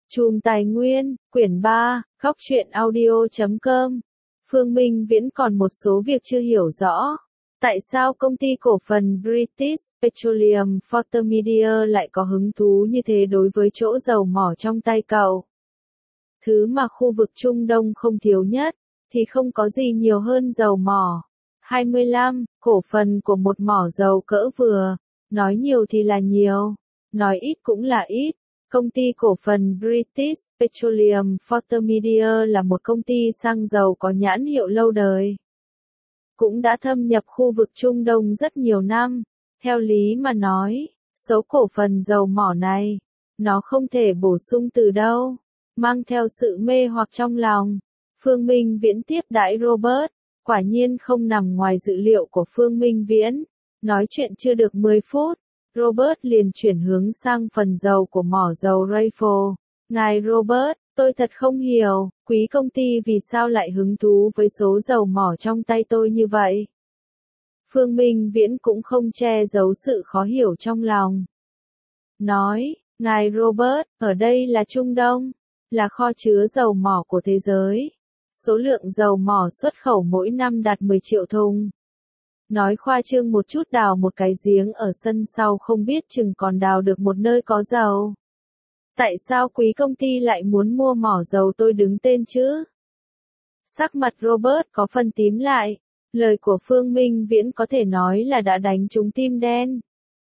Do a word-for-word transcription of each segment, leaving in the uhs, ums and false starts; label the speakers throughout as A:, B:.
A: Chùm Tài nguyên, quyển ba, góc truyện audio chấm com. Phương Minh Viễn còn một số việc chưa hiểu rõ. Tại sao công ty cổ phần British Petroleum Photomedia lại có hứng thú như thế đối với chỗ dầu mỏ trong tay cậu? Thứ mà khu vực Trung Đông không thiếu nhất, thì không có gì nhiều hơn dầu mỏ. hai mươi lăm, cổ phần của một mỏ dầu cỡ vừa. Nói nhiều thì là nhiều, nói ít cũng là ít. Công ty cổ phần British Petroleum Photomedia là một công ty xăng dầu có nhãn hiệu lâu đời. Cũng đã thâm nhập khu vực Trung Đông rất nhiều năm. Theo lý mà nói, số cổ phần dầu mỏ này, nó không thể bổ sung từ đâu. Mang theo sự mê hoặc trong lòng, Phương Minh Viễn tiếp đãi Robert. Quả nhiên không nằm ngoài dự liệu của Phương Minh Viễn. Nói chuyện chưa được mười phút, Robert liền chuyển hướng sang phần dầu của mỏ dầu Rayford. Ngài Robert, tôi thật không hiểu, quý công ty vì sao lại hứng thú với số dầu mỏ trong tay tôi như vậy? Phương Minh Viễn cũng không che giấu sự khó hiểu trong lòng. Nói, ngài Robert, ở đây là Trung Đông, là kho chứa dầu mỏ của thế giới. Số lượng dầu mỏ xuất khẩu mỗi năm đạt mười triệu thùng. Nói khoa trương một chút, đào một cái giếng ở sân sau không biết chừng còn đào được một nơi có dầu. Tại sao quý công ty lại muốn mua mỏ dầu tôi đứng tên chứ? Sắc mặt Robert có phần tím lại. Lời của Phương Minh Viễn có thể nói là đã đánh trúng tim đen.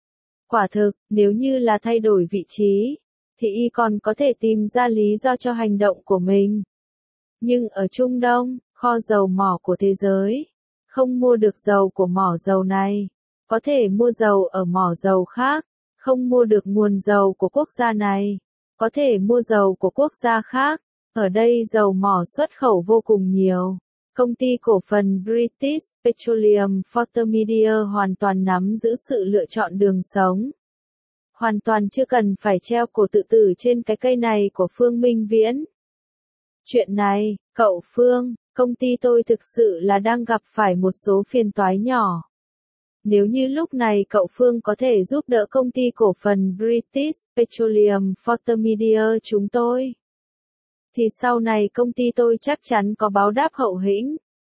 A: Quả thực, nếu như là thay đổi vị trí, thì y còn có thể tìm ra lý do cho hành động của mình. Nhưng ở Trung Đông, kho dầu mỏ của thế giới, không mua được dầu của mỏ dầu này, có thể mua dầu ở mỏ dầu khác, không mua được nguồn dầu của quốc gia này, có thể mua dầu của quốc gia khác. Ở đây dầu mỏ xuất khẩu vô cùng nhiều. Công ty cổ phần British Petroleum Photomedia hoàn toàn nắm giữ sự lựa chọn đường sống. Hoàn toàn chưa cần phải treo cổ tự tử trên cái cây này của Phương Minh Viễn. Chuyện này, cậu Phương, công ty tôi thực sự là đang gặp phải một số phiền toái nhỏ. Nếu như lúc này cậu Phương có thể giúp đỡ công ty cổ phần British Petroleum Photomedia chúng tôi, thì sau này công ty tôi chắc chắn có báo đáp hậu hĩnh.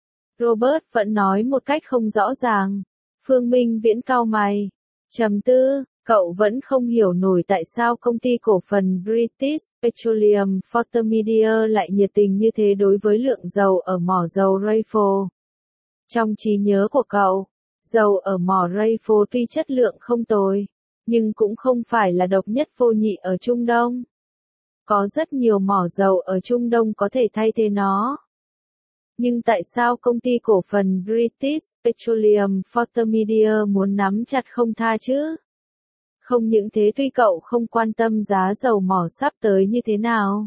A: Robert vẫn nói một cách không rõ ràng. Phương Minh Viễn cau mày, trầm tư, cậu vẫn không hiểu nổi tại sao công ty cổ phần British Petroleum Photomedia lại nhiệt tình như thế đối với lượng dầu ở mỏ dầu Rayford. Trong trí nhớ của cậu, dầu ở mỏ Rayford tuy chất lượng không tồi, nhưng cũng không phải là độc nhất vô nhị ở Trung Đông. Có rất nhiều mỏ dầu ở Trung Đông có thể thay thế nó. Nhưng tại sao công ty cổ phần British Petroleum Photomedia muốn nắm chặt không tha chứ? Không những thế, tuy cậu không quan tâm giá dầu mỏ sắp tới như thế nào,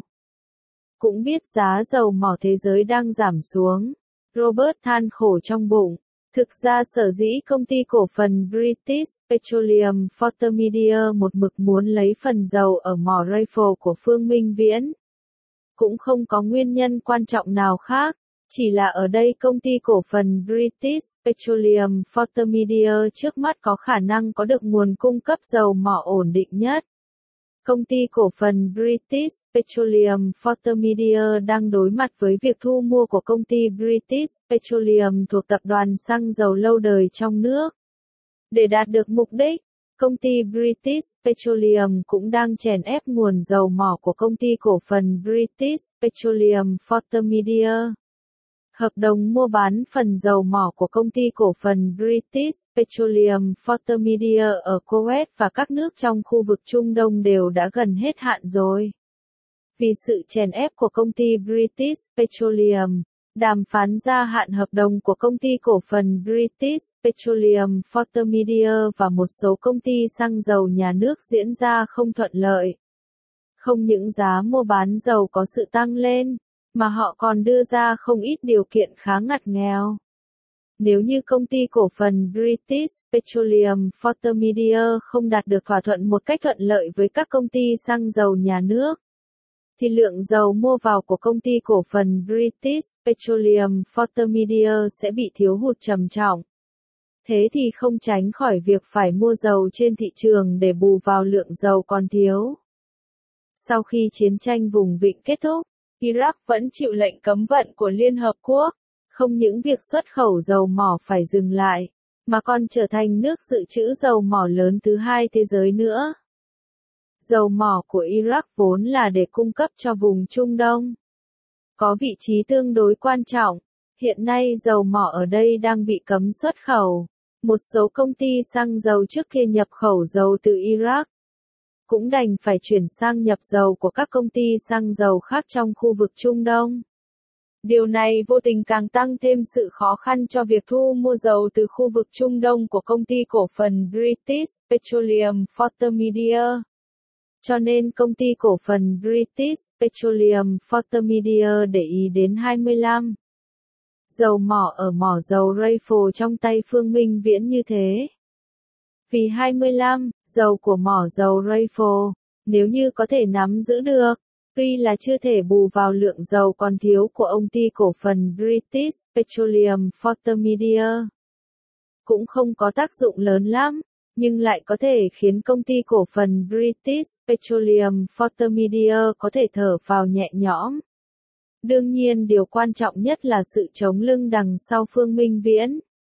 A: cũng biết giá dầu mỏ thế giới đang giảm xuống. Robert than khổ trong bụng. Thực ra sở dĩ công ty cổ phần British Petroleum Photomedia một mực muốn lấy phần dầu ở mỏ Rayford của Phương Minh Viễn, cũng không có nguyên nhân quan trọng nào khác, chỉ là ở đây công ty cổ phần British Petroleum Photomedia trước mắt có khả năng có được nguồn cung cấp dầu mỏ ổn định nhất. Công ty cổ phần British Petroleum Photomedia đang đối mặt với việc thu mua của công ty British Petroleum thuộc tập đoàn xăng dầu lâu đời trong nước. Để đạt được mục đích, công ty British Petroleum cũng đang chèn ép nguồn dầu mỏ của công ty cổ phần British Petroleum Photomedia. Hợp đồng mua bán phần dầu mỏ của công ty cổ phần British Petroleum Photomedia ở Kuwait và các nước trong khu vực Trung Đông đều đã gần hết hạn rồi. Vì sự chèn ép của công ty British Petroleum, đàm phán gia hạn hợp đồng của công ty cổ phần British Petroleum Photomedia và một số công ty xăng dầu nhà nước diễn ra không thuận lợi. Không những giá mua bán dầu có sự tăng lên, mà họ còn đưa ra không ít điều kiện khá ngặt nghèo. Nếu như công ty cổ phần British Petroleum Photomedia không đạt được thỏa thuận một cách thuận lợi với các công ty xăng dầu nhà nước, thì lượng dầu mua vào của công ty cổ phần British Petroleum Photomedia sẽ bị thiếu hụt trầm trọng. Thế thì không tránh khỏi việc phải mua dầu trên thị trường để bù vào lượng dầu còn thiếu. Sau khi chiến tranh vùng vịnh kết thúc, Iraq vẫn chịu lệnh cấm vận của Liên Hợp Quốc. Không những việc xuất khẩu dầu mỏ phải dừng lại, mà còn trở thành nước dự trữ dầu mỏ lớn thứ hai thế giới nữa. Dầu mỏ của Iraq vốn là để cung cấp cho vùng Trung Đông. Có vị trí tương đối quan trọng. Hiện nay dầu mỏ ở đây đang bị cấm xuất khẩu. Một số công ty xăng dầu trước kia nhập khẩu dầu từ Iraq cũng đành phải chuyển sang nhập dầu của các công ty xăng dầu khác trong khu vực Trung Đông. Điều này vô tình càng tăng thêm sự khó khăn cho việc thu mua dầu từ khu vực Trung Đông của công ty cổ phần British Petroleum Fortermedia. Cho nên công ty cổ phần British Petroleum Fortermedia để ý đến hai mươi lăm. Dầu mỏ ở mỏ dầu Rayford trong tay Phương Minh Viễn như thế. Vì hai mươi lăm, dầu của mỏ dầu Rayford, nếu như có thể nắm giữ được, tuy là chưa thể bù vào lượng dầu còn thiếu của ông ty cổ phần British Petroleum Fortermedia, cũng không có tác dụng lớn lắm, nhưng lại có thể khiến công ty cổ phần British Petroleum Fortermedia có thể thở phào nhẹ nhõm. Đương nhiên điều quan trọng nhất là sự chống lưng đằng sau Phương Minh Viễn.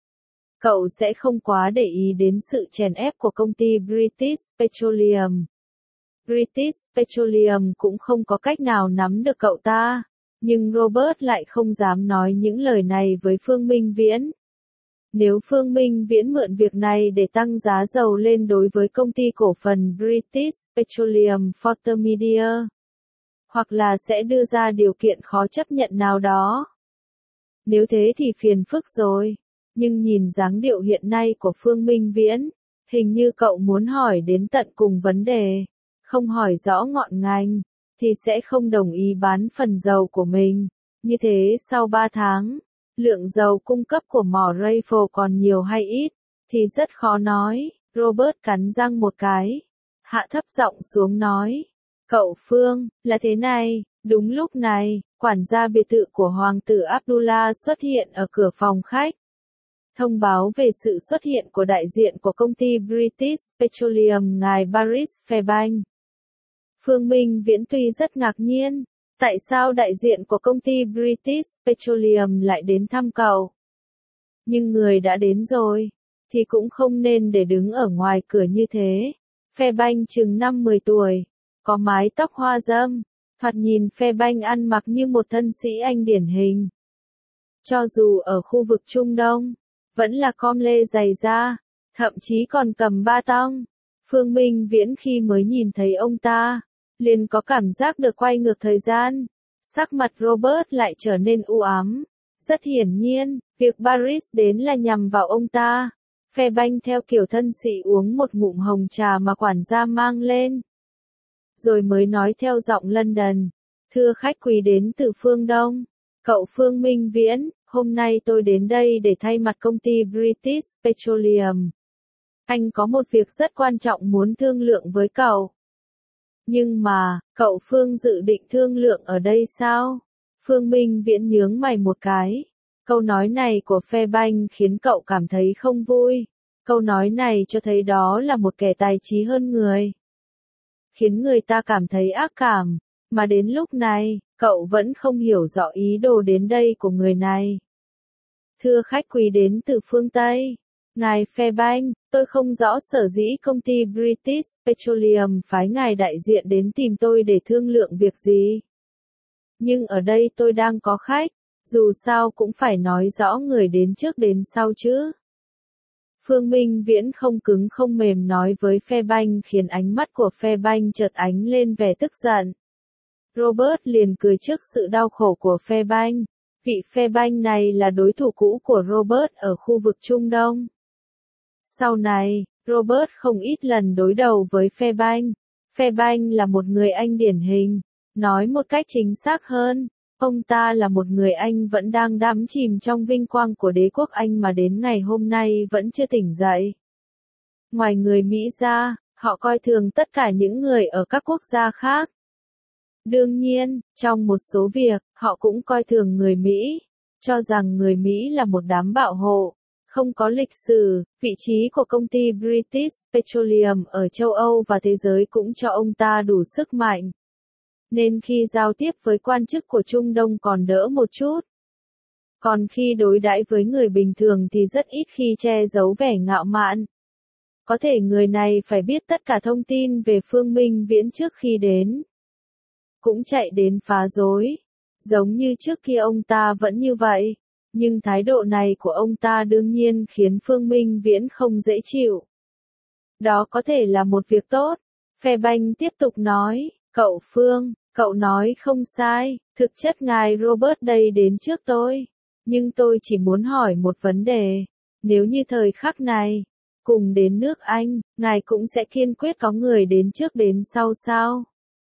A: Cậu sẽ không quá để ý đến sự chèn ép của công ty British Petroleum. British Petroleum cũng không có cách nào nắm được cậu ta, nhưng Robert lại không dám nói những lời này với Phương Minh Viễn. Nếu Phương Minh Viễn mượn việc này để tăng giá dầu lên đối với công ty cổ phần British Petroleum Fortermedia, hoặc là sẽ đưa ra điều kiện khó chấp nhận nào đó. Nếu thế thì phiền phức rồi. Nhưng nhìn dáng điệu hiện nay của Phương Minh Viễn, hình như cậu muốn hỏi đến tận cùng vấn đề, không hỏi rõ ngọn ngành, thì sẽ không đồng ý bán phần dầu của mình. Như thế sau ba tháng, lượng dầu cung cấp của mỏ Rayford còn nhiều hay ít, thì rất khó nói. Robert cắn răng một cái, hạ thấp giọng xuống nói. Cậu Phương, là thế này, đúng lúc này, quản gia biệt thự của Hoàng tử Abdullah xuất hiện ở cửa phòng khách. Thông báo về sự xuất hiện của đại diện của công ty British Petroleum ngài Baris Fairbanks. Phương Minh Viễn tuy rất ngạc nhiên, tại sao đại diện của công ty British Petroleum lại đến thăm cậu. Nhưng người đã đến rồi, thì cũng không nên để đứng ở ngoài cửa như thế. Fairbanks chừng năm mười tuổi, có mái tóc hoa râm, thoạt nhìn Fairbanks ăn mặc như một thân sĩ Anh điển hình. Cho dù ở khu vực Trung Đông, vẫn là com lê dày da, thậm chí còn cầm ba tong. Phương Minh Viễn khi mới nhìn thấy ông ta, liền có cảm giác được quay ngược thời gian. Sắc mặt Robert lại trở nên u ám. Rất hiển nhiên, việc Baris đến là nhằm vào ông ta. Fairbanks theo kiểu thân sĩ uống một ngụm hồng trà mà quản gia mang lên. Rồi mới nói theo giọng London. Thưa khách quý đến từ phương Đông. Cậu Phương Minh Viễn, hôm nay tôi đến đây để thay mặt công ty British Petroleum. Anh có một việc rất quan trọng muốn thương lượng với cậu. Nhưng mà, cậu Phương dự định thương lượng ở đây sao? Phương Minh Viễn nhướng mày một cái. Câu nói này của Fairbanks khiến cậu cảm thấy không vui. Câu nói này cho thấy đó là một kẻ tài trí hơn người. Khiến người ta cảm thấy ác cảm. Mà đến lúc này, cậu vẫn không hiểu rõ ý đồ đến đây của người này. Thưa khách quý đến từ phương Tây. Ngài Fairbanks, tôi không rõ sở dĩ công ty British Petroleum phái ngài đại diện đến tìm tôi để thương lượng việc gì. Nhưng ở đây tôi đang có khách, dù sao cũng phải nói rõ người đến trước đến sau chứ. Phương Minh Viễn không cứng không mềm nói với Fairbanks khiến ánh mắt của Fairbanks chợt ánh lên vẻ tức giận. Robert liền cười trước sự đau khổ của Fairbanks. Vị Fairbanks này là đối thủ cũ của Robert ở khu vực Trung Đông. Sau này, Robert không ít lần đối đầu với Fairbanks. Fairbanks là một người Anh điển hình. Nói một cách chính xác hơn, ông ta là một người Anh vẫn đang đắm chìm trong vinh quang của đế quốc Anh mà đến ngày hôm nay vẫn chưa tỉnh dậy. Ngoài người Mỹ ra, họ coi thường tất cả những người ở các quốc gia khác. Đương nhiên, trong một số việc, họ cũng coi thường người Mỹ, cho rằng người Mỹ là một đám bạo hộ, không có lịch sử. Vị trí của công ty British Petroleum ở châu Âu và thế giới cũng cho ông ta đủ sức mạnh. nên khi giao tiếp với quan chức của Trung Đông còn đỡ một chút. Còn khi đối đãi với người bình thường thì rất ít khi che giấu vẻ ngạo mạn. Có thể người này phải biết tất cả thông tin về Phương Minh Viễn trước khi đến. Cũng chạy đến phá rối. Giống như trước kia ông ta vẫn như vậy. Nhưng thái độ này của ông ta đương nhiên khiến Phương Minh Viễn không dễ chịu. Đó có thể là một việc tốt. Fairbanks tiếp tục nói, cậu Phương, cậu nói không sai, thực chất ngài Robert đây đến trước tôi. Nhưng tôi chỉ muốn hỏi một vấn đề. Nếu như thời khắc này, cùng đến nước Anh, ngài cũng sẽ kiên quyết có người đến trước đến sau sao?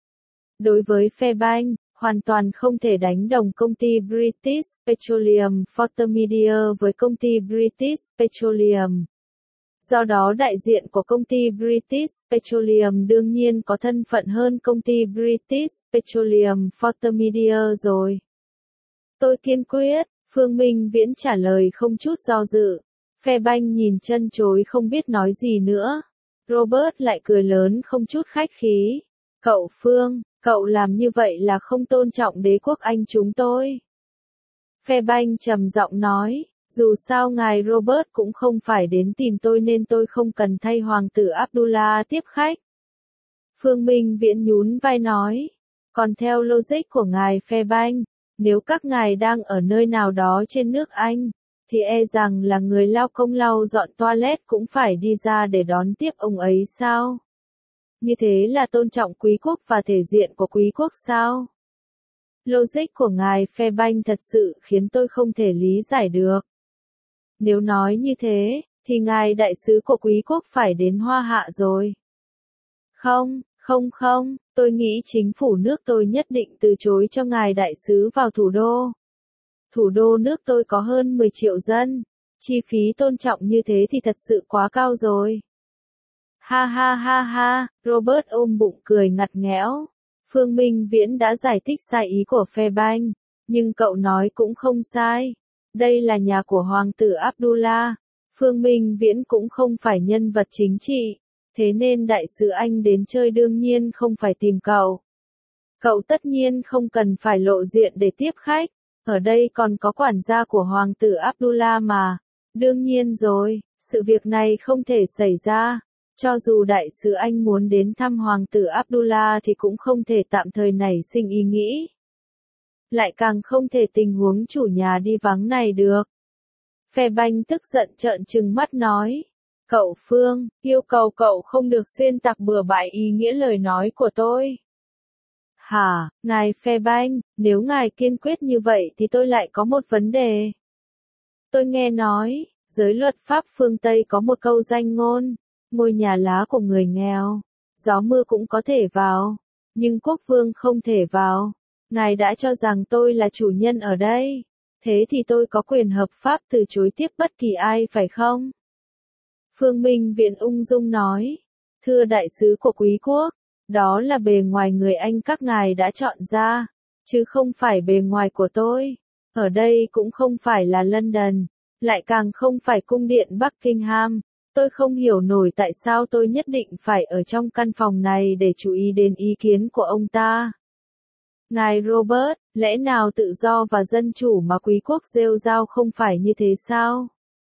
A: Đối với Fairbanks, hoàn toàn không thể đánh đồng công ty British Petroleum Photomedia với công ty British Petroleum. Do đó đại diện của công ty British Petroleum đương nhiên có thân phận hơn công ty British Petroleum Photomedia rồi. Tôi kiên quyết, Phương Minh Viễn trả lời không chút do dự. Fairbanks nhìn chân chối không biết nói gì nữa. Robert lại cười lớn không chút khách khí. Cậu Phương, cậu làm như vậy là không tôn trọng đế quốc Anh chúng tôi. Fairbanks trầm giọng nói, dù sao ngài Robert cũng không phải đến tìm tôi nên tôi không cần thay hoàng tử Abdullah tiếp khách. Phương Minh Viễn nhún vai nói, còn theo logic của ngài Fairbanks, nếu các ngài đang ở nơi nào đó trên nước Anh, thì e rằng là người lao công lau dọn toilet cũng phải đi ra để đón tiếp ông ấy sao? Như thế là tôn trọng quý quốc và thể diện của quý quốc sao? Logic của ngài Fairbanks thật sự khiến tôi không thể lý giải được. Nếu nói như thế, thì ngài đại sứ của quý quốc phải đến Hoa Hạ rồi. Không, không không, tôi nghĩ chính phủ nước tôi nhất định từ chối cho ngài đại sứ vào thủ đô. Thủ đô nước tôi có hơn mười triệu dân, chi phí tôn trọng như thế thì thật sự quá cao rồi. Ha ha ha ha, Robert ôm bụng cười ngặt nghẽo. Phương Minh Viễn đã giải thích sai ý của Fairbanks, nhưng cậu nói cũng không sai. Đây là nhà của Hoàng tử Abdullah. Phương Minh Viễn cũng không phải nhân vật chính trị, thế nên đại sứ Anh đến chơi đương nhiên không phải tìm cậu. Cậu tất nhiên không cần phải lộ diện để tiếp khách, ở đây còn có quản gia của Hoàng tử Abdullah mà. Đương nhiên rồi, sự việc này không thể xảy ra. Cho dù đại sứ Anh muốn đến thăm Hoàng tử Abdullah thì cũng không thể tạm thời nảy sinh ý nghĩ. Lại càng không thể tình huống chủ nhà đi vắng này được. Fairbanks tức giận trợn trừng mắt nói. Cậu Phương, yêu cầu cậu không được xuyên tạc bừa bãi ý nghĩa lời nói của tôi. Hả, ngài Fairbanks, nếu ngài kiên quyết như vậy thì tôi lại có một vấn đề. Tôi nghe nói, giới luật pháp phương Tây có một câu danh ngôn, ngôi nhà lá của người nghèo, gió mưa cũng có thể vào, nhưng quốc vương không thể vào. Ngài đã cho rằng tôi là chủ nhân ở đây, thế thì tôi có quyền hợp pháp từ chối tiếp bất kỳ ai phải không? Phương Minh Viễn ung dung nói, thưa đại sứ của quý quốc, đó là bề ngoài người Anh các ngài đã chọn ra, chứ không phải bề ngoài của tôi. Ở đây cũng không phải là London, lại càng không phải cung điện Buckingham. Tôi không hiểu nổi tại sao tôi nhất định phải ở trong căn phòng này để chú ý đến ý kiến của ông ta. Ngài Robert, lẽ nào tự do và dân chủ mà quý quốc rêu rao không phải như thế sao?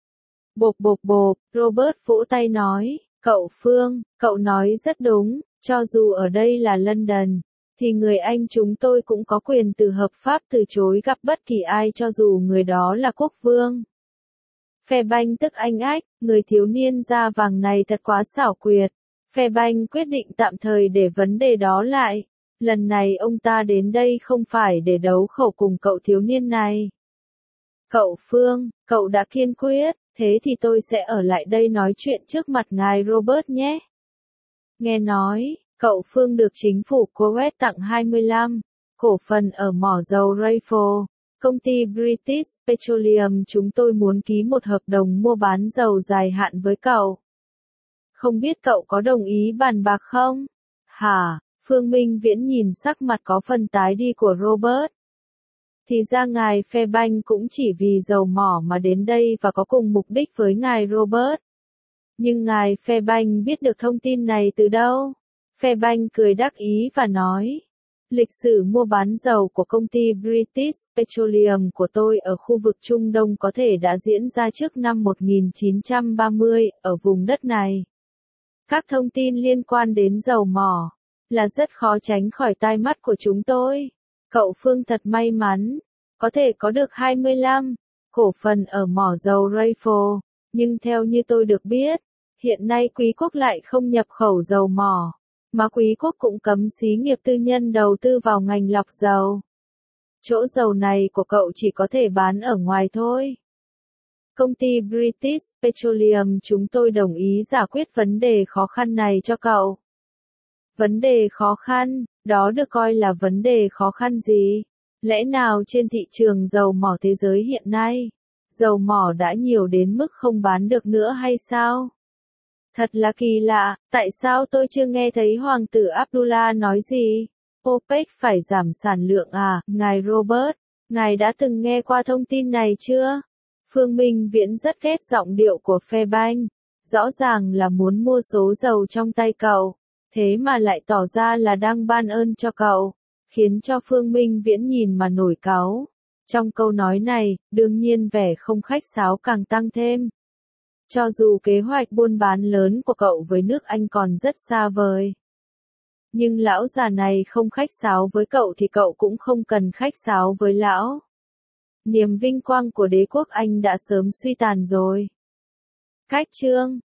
A: Bộp bộp bộp, Robert vỗ tay nói, cậu Phương, cậu nói rất đúng, cho dù ở đây là London, thì người Anh chúng tôi cũng có quyền từ hợp pháp từ chối gặp bất kỳ ai cho dù người đó là quốc vương. Fairbanks tức anh ách, người thiếu niên da vàng này thật quá xảo quyệt. Fairbanks quyết định tạm thời để vấn đề đó lại. Lần này ông ta đến đây không phải để đấu khẩu cùng cậu thiếu niên này. Cậu Phương, cậu đã kiên quyết, thế thì tôi sẽ ở lại đây nói chuyện trước mặt ngài Robert nhé. Nghe nói, cậu Phương được chính phủ Kuwait tặng hai mươi lăm cổ phần ở mỏ dầu Rayfo. Công ty British Petroleum chúng tôi muốn ký một hợp đồng mua bán dầu dài hạn với cậu. Không biết cậu có đồng ý bàn bạc không? Hả? Phương Minh Viễn nhìn sắc mặt có phần tái đi của Robert. Thì ra ngài Fairbanks cũng chỉ vì dầu mỏ mà đến đây và có cùng mục đích với ngài Robert. Nhưng ngài Fairbanks biết được thông tin này từ đâu? Fairbanks cười đắc ý và nói. Lịch sử mua bán dầu của công ty British Petroleum của tôi ở khu vực Trung Đông có thể đã diễn ra trước năm một nghìn chín trăm ba mươi, ở vùng đất này. Các thông tin liên quan đến dầu mỏ là rất khó tránh khỏi tai mắt của chúng tôi. Cậu Phương thật may mắn, có thể có được hai mươi lăm cổ phần ở mỏ dầu Rayford, nhưng theo như tôi được biết, hiện nay Quý quốc lại không nhập khẩu dầu mỏ, mà Quý quốc cũng cấm xí nghiệp tư nhân đầu tư vào ngành lọc dầu. Chỗ dầu này của cậu chỉ có thể bán ở ngoài thôi. Công ty British Petroleum chúng tôi đồng ý giải quyết vấn đề khó khăn này cho cậu. Vấn đề khó khăn, đó được coi là vấn đề khó khăn gì? Lẽ nào trên thị trường dầu mỏ thế giới hiện nay, dầu mỏ đã nhiều đến mức không bán được nữa hay sao? Thật là kỳ lạ, tại sao tôi chưa nghe thấy Hoàng tử Abdullah nói gì? OPEC phải giảm sản lượng à, ngài Robert, ngài đã từng nghe qua thông tin này chưa? Phương Minh Viễn rất ghét giọng điệu của Fairbanks, rõ ràng là muốn mua số dầu trong tay cậu, thế mà lại tỏ ra là đang ban ơn cho cậu, khiến cho Phương Minh Viễn nhìn mà nổi cáu. Trong câu nói này, đương nhiên vẻ không khách sáo càng tăng thêm. Cho dù kế hoạch buôn bán lớn của cậu với nước Anh còn rất xa vời, nhưng lão già này không khách sáo với cậu thì cậu cũng không cần khách sáo với lão. Niềm vinh quang của đế quốc Anh đã sớm suy tàn rồi. Cách chương